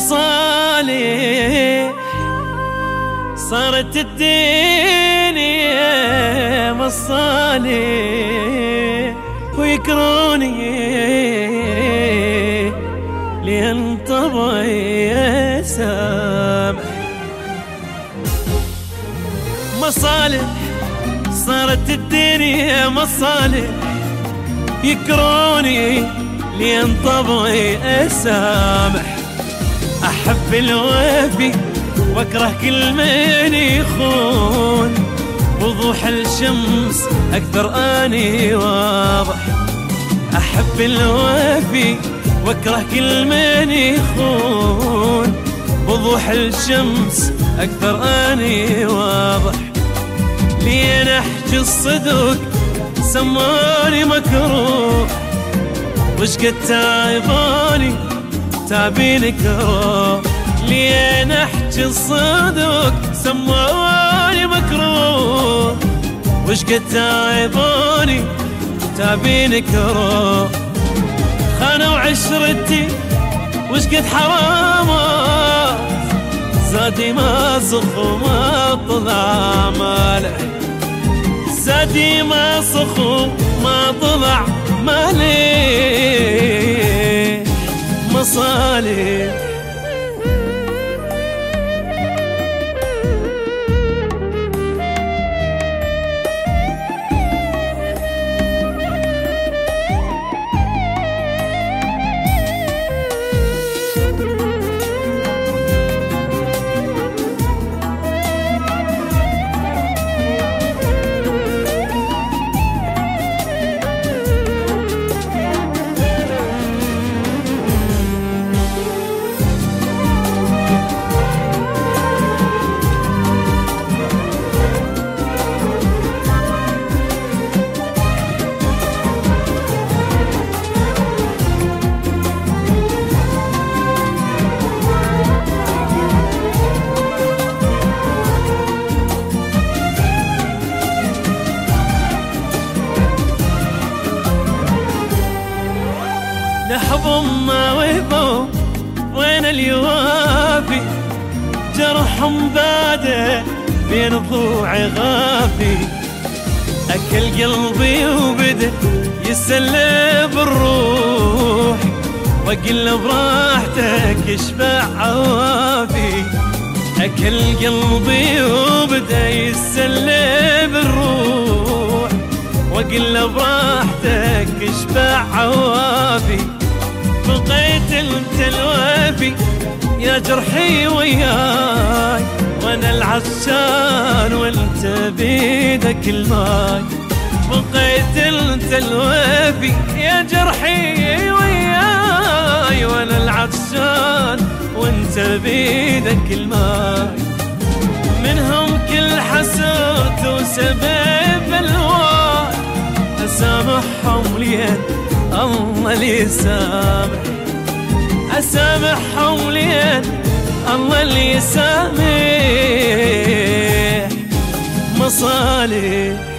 مصالح صارت الدنيا مصالح ويكروني لين طبعي سامح. مصالح صارت الدنيا مصالح يكروني لين طبعي سامح. أحب الوفي واكره كل من يخون، وضوح الشمس أكثر أني واضح. أحب الوفي واكره كل من يخون، وضوح الشمس أكثر أني واضح. لين أحكي الصدق سماني مكروه، وش قد تعباني تعبيني كروه. لين أحكي الصدق سماني مكروه، وش قد تعباني تعبيني كروه. خانوا عشرتي وش قد حرامات، زادي ما صخ وما طلع ماله. زادي ما صخ وما طلع ماله. مصالح نحبهم ما وهبوا وين اليوافي، جرحهم باده بين ضلوعي غافي. أكل قلبي وبدأ يسلب الروح، وأقل براحتك اشبع عوافي. أكل قلبي وبدأ يسلب الروح، وأقل براحتك اشبع عوافي. بقيت انت الوافي يا جرحي وياي، وانا العطشان وانت بيدك الماي. بقيت انت الوافي يا جرحي وياي، وانا العطشان وانت بيدك الماي. منهم كل حسرت وسبب الواد، اسامحهم لين الله اللي يسامح. أسامحهم لين الله اللي يسامح. مصالح